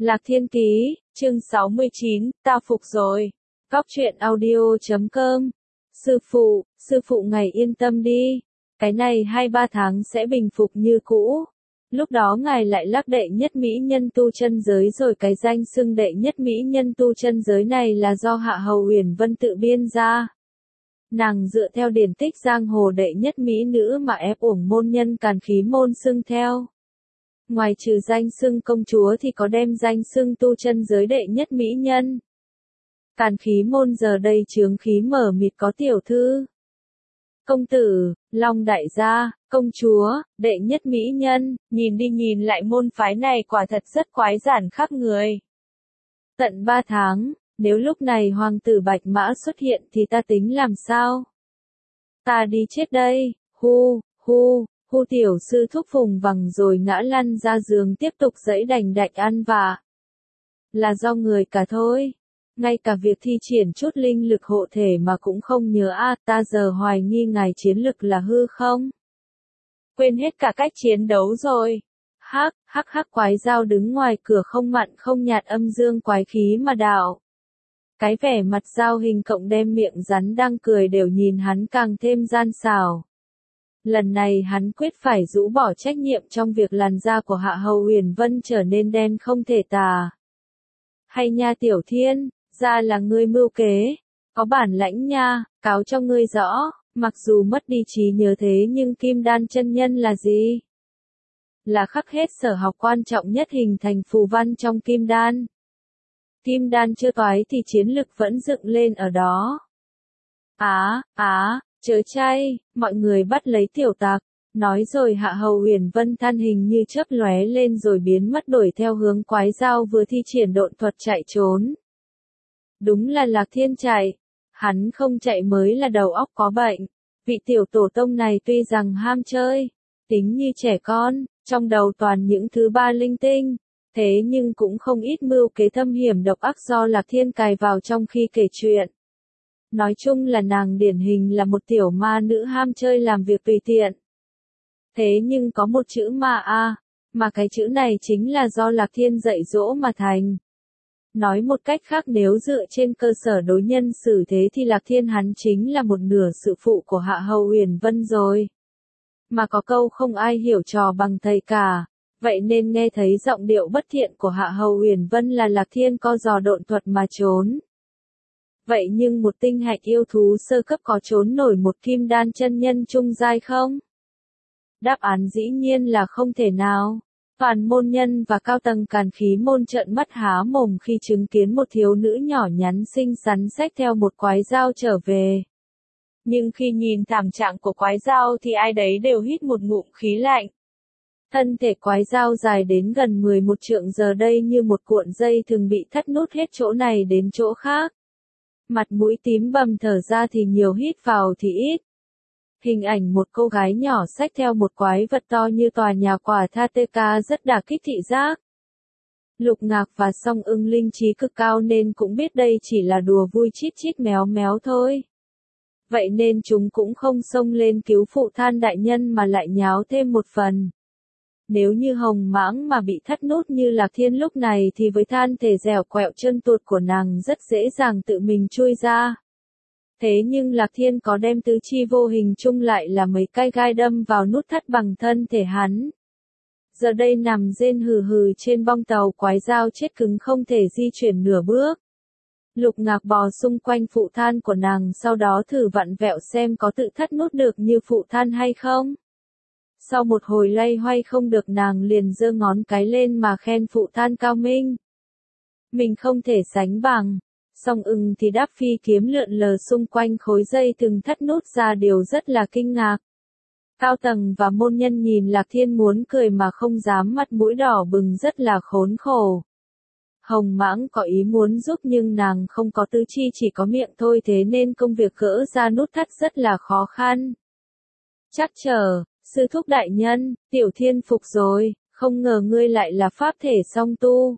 Lạc Thiên Ký, chương 69, ta phục rồi. Góc truyện audio.com. Sư phụ ngài yên tâm đi. Cái này 2-3 tháng sẽ bình phục như cũ. Lúc đó ngài lại lắc đệ nhất mỹ nhân tu chân giới rồi, cái danh xưng đệ nhất mỹ nhân tu chân giới này là do Hạ Hầu Uyển Vân tự biên ra. Nàng dựa theo điển tích giang hồ đệ nhất mỹ nữ mà ép uổng môn nhân Càn Khí môn xưng theo. Ngoài trừ danh xưng công chúa thì có đem danh xưng tu chân giới đệ nhất mỹ nhân. Càn Khí môn giờ đây chướng khí mở mịt, có tiểu thư, công tử, long đại gia, công chúa, đệ nhất mỹ nhân, nhìn đi nhìn lại môn phái này quả thật rất quái giản khắp người. Tận 3 tháng, nếu lúc này hoàng tử Bạch Mã xuất hiện thì ta tính làm sao? Ta đi chết đây, hu tiểu sư thúc phùng vằng rồi ngã lăn ra giường tiếp tục giãy đành đạch ăn vạ. Là do người cả thôi. Ngay cả việc thi triển chút linh lực hộ thể mà cũng không nhớ ta giờ hoài nghi ngài chiến lực là hư không? Quên hết cả cách chiến đấu rồi. Hắc quái dao đứng ngoài cửa không mặn không nhạt âm dương quái khí mà đạo. Cái vẻ mặt dao hình cộng đem miệng rắn đang cười đều nhìn hắn càng thêm gian xảo. Lần này hắn quyết phải rũ bỏ trách nhiệm trong việc làn da của Hạ Hầu Uyển Vân trở nên đen không thể tả. Hay nha Tiểu Thiên, ra là ngươi mưu kế, có bản lãnh nha, cáo cho ngươi rõ, mặc dù mất đi trí nhớ thế nhưng Kim Đan chân nhân là gì? Là khắc hết sở học quan trọng nhất hình thành phù văn trong Kim Đan. Kim Đan chưa toái thì chiến lực vẫn dựng lên ở đó. Chớ chay, mọi người bắt lấy tiểu tặc. Nói rồi Hạ Hầu Uyển Vân thân hình như chớp lóe lên rồi biến mất, đuổi theo hướng quái dao vừa thi triển độn thuật chạy trốn. Đúng là Lạc Thiên chạy. Hắn không chạy mới là đầu óc có bệnh. Vị tiểu tổ tông này tuy rằng ham chơi, tính như trẻ con, trong đầu toàn những thứ ba linh tinh. Thế nhưng cũng không ít mưu kế thâm hiểm độc ác do Lạc Thiên cài vào trong khi kể chuyện. Nói chung là nàng điển hình là một tiểu ma nữ ham chơi làm việc tùy tiện. Thế nhưng có một chữ ma mà cái chữ này chính là do Lạc Thiên dạy dỗ mà thành. Nói một cách khác, nếu dựa trên cơ sở đối nhân xử thế thì Lạc Thiên hắn chính là một nửa sự phụ của Hạ Hầu Uyển Vân rồi. Mà có câu không ai hiểu trò bằng thầy cả. Vậy nên nghe thấy giọng điệu bất thiện của Hạ Hầu Uyển Vân là Lạc Thiên co giò độn thuật mà trốn. Vậy nhưng một tinh hạch yêu thú sơ cấp có trốn nổi một kim đan chân nhân trung giai không? Đáp án dĩ nhiên là không thể nào. Toàn môn nhân và cao tầng Càn Khí môn trợn mắt há mồm khi chứng kiến một thiếu nữ nhỏ nhắn xinh xắn xách theo một quái dao trở về. Nhưng khi nhìn thảm trạng của quái dao thì ai đấy đều hít một ngụm khí lạnh. Thân thể quái dao dài đến gần 11 trượng giờ đây như một cuộn dây thường bị thắt nút hết chỗ này đến chỗ khác. Mặt mũi tím bầm, thở ra thì nhiều, hít vào thì ít. Hình ảnh một cô gái nhỏ xách theo một quái vật to như tòa nhà quả Tha rất đả kích thị giác. Lục Ngạc và Song Ưng linh trí cực cao nên cũng biết đây chỉ là đùa vui chít chít méo méo thôi. Vậy nên chúng cũng không xông lên cứu phụ Than đại nhân mà lại nháo thêm một phần. Nếu như hồng mãng mà bị thắt nút như Lạc Thiên lúc này thì với thân thể dẻo quẹo chân tuột của nàng rất dễ dàng tự mình chui ra. Thế nhưng Lạc Thiên có đem tứ chi vô hình chung lại là mấy cái gai đâm vào nút thắt bằng thân thể hắn. Giờ đây nằm rên hừ hừ trên bong tàu quái dao chết cứng không thể di chuyển nửa bước. Lục Ngạc bò xung quanh phụ than của nàng, sau đó thử vặn vẹo xem có tự thắt nút được như phụ than hay không. Sau một hồi loay hoay không được, nàng liền giơ ngón cái lên mà khen phụ than cao minh. Mình không thể sánh bằng. Song Ưng thì đáp phi kiếm lượn lờ xung quanh khối dây từng thắt nút ra đều rất là kinh ngạc. Cao tầng và môn nhân nhìn Lạc Thiên muốn cười mà không dám, mặt mũi đỏ bừng rất là khốn khổ. Hồng Mãng có ý muốn giúp nhưng nàng không có tứ chi, chỉ có miệng thôi, thế nên công việc gỡ ra nút thắt rất là khó khăn. Chắc chờ. Sư thúc đại nhân, Tiểu Thiên phục rồi, không ngờ ngươi lại là pháp thể song tu.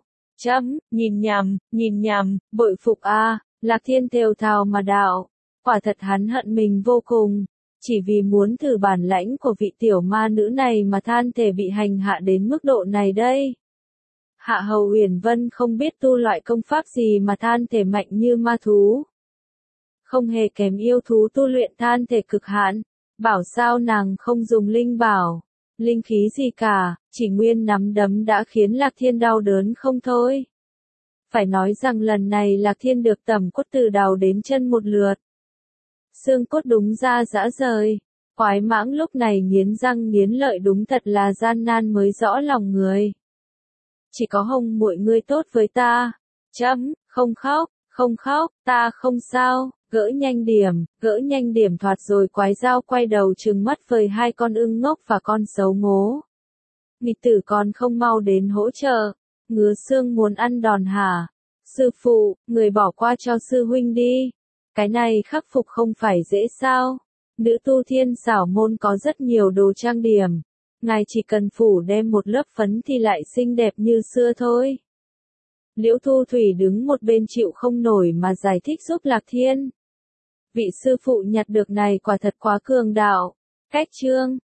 Nhìn nhầm, bội phục Lạc Thiên thều thào mà đạo. Quả thật hắn hận mình vô cùng. Chỉ vì muốn thử bản lãnh của vị tiểu ma nữ này mà than thể bị hành hạ đến mức độ này đây. Hạ Hầu Uyển Vân không biết tu loại công pháp gì mà than thể mạnh như ma thú. Không hề kém yêu thú tu luyện than thể cực hạn. Bảo sao nàng không dùng linh bảo, linh khí gì cả, chỉ nguyên nắm đấm đã khiến Lạc Thiên đau đớn không thôi. Phải nói rằng lần này Lạc Thiên được tẩm cốt từ đầu đến chân một lượt. Xương cốt đúng ra dã rời. Quái mãng lúc này nghiến răng nghiến lợi, đúng thật là gian nan mới rõ lòng người. Chỉ có Hồng muội ngươi tốt với ta. Chấm, không khóc, ta không sao, gỡ nhanh điểm thoạt rồi quái dao quay đầu trừng mắt với hai con ưng ngốc và con xấu ngố. Nghịch tử còn không mau đến hỗ trợ, ngứa xương muốn ăn đòn hả? Sư phụ, người bỏ qua cho sư huynh đi. Cái này khắc phục không phải dễ sao? Nữ tu thiên xảo môn có rất nhiều đồ trang điểm. Ngài chỉ cần phủ đem một lớp phấn thì lại xinh đẹp như xưa thôi. Liễu Thu Thủy đứng một bên chịu không nổi mà giải thích giúp Lạc Thiên. Vị sư phụ nhặt được này quả thật quá cường đạo. Cách chương